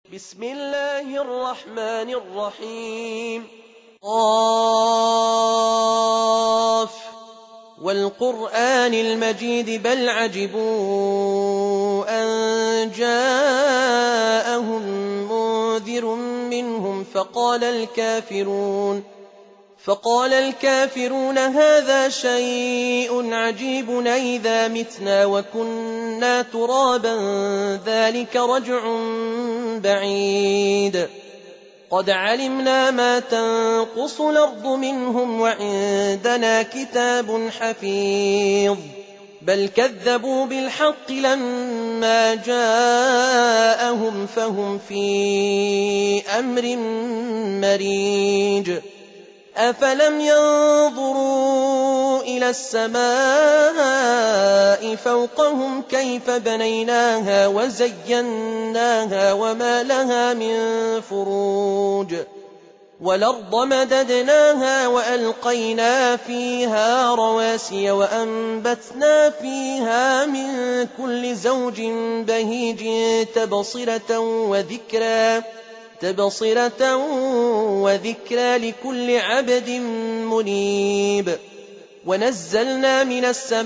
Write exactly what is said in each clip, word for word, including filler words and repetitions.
بسم الله الرحمن الرحيم قاف والقرآن المجيد بل عجبوا أن جاءهم منذر منهم فقال الكافرون فقال الكافرون هذا شيء عجيب أئذا متنا وكنا ترابا ذلك رجع بعيد قد علمنا ما تنقص الأرض منهم وعندنا كتاب حفيظ بل كذبوا بالحق لما جاءهم فهم في أمر مريج أفلم ينظروا إلى السماء فوقهم كيف بنيناها وزيناها وما لها من فروج والأرض مددناها وألقينا فيها رواسي وأنبتنا فيها من كل زوج بهيج تبصرة وذكرى تبصرة وذكرى لكل عبد منيب ونزلنا من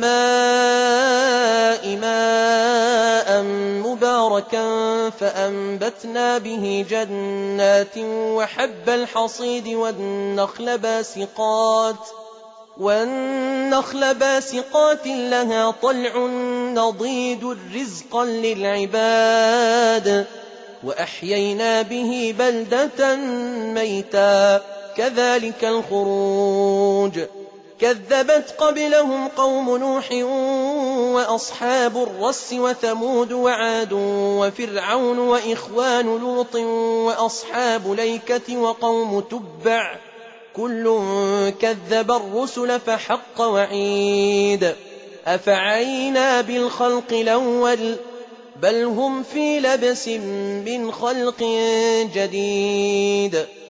السماء ماء مباركا فأنبتنا به جنات وحب الحصيد والنخل باسقات والنخل باسقات لها طلع نضيد رزقا للعباد وأحيينا به بلدة ميتا كذلك الخروج كذبت قبلهم قوم نوح وأصحاب الرس وثمود وعاد وفرعون وإخوان لوط وأصحاب ليكة وقوم تبع كل كذب الرسل فحق وعيد أفعينا بالخلق الأول بل هم في لبس من خلق جديد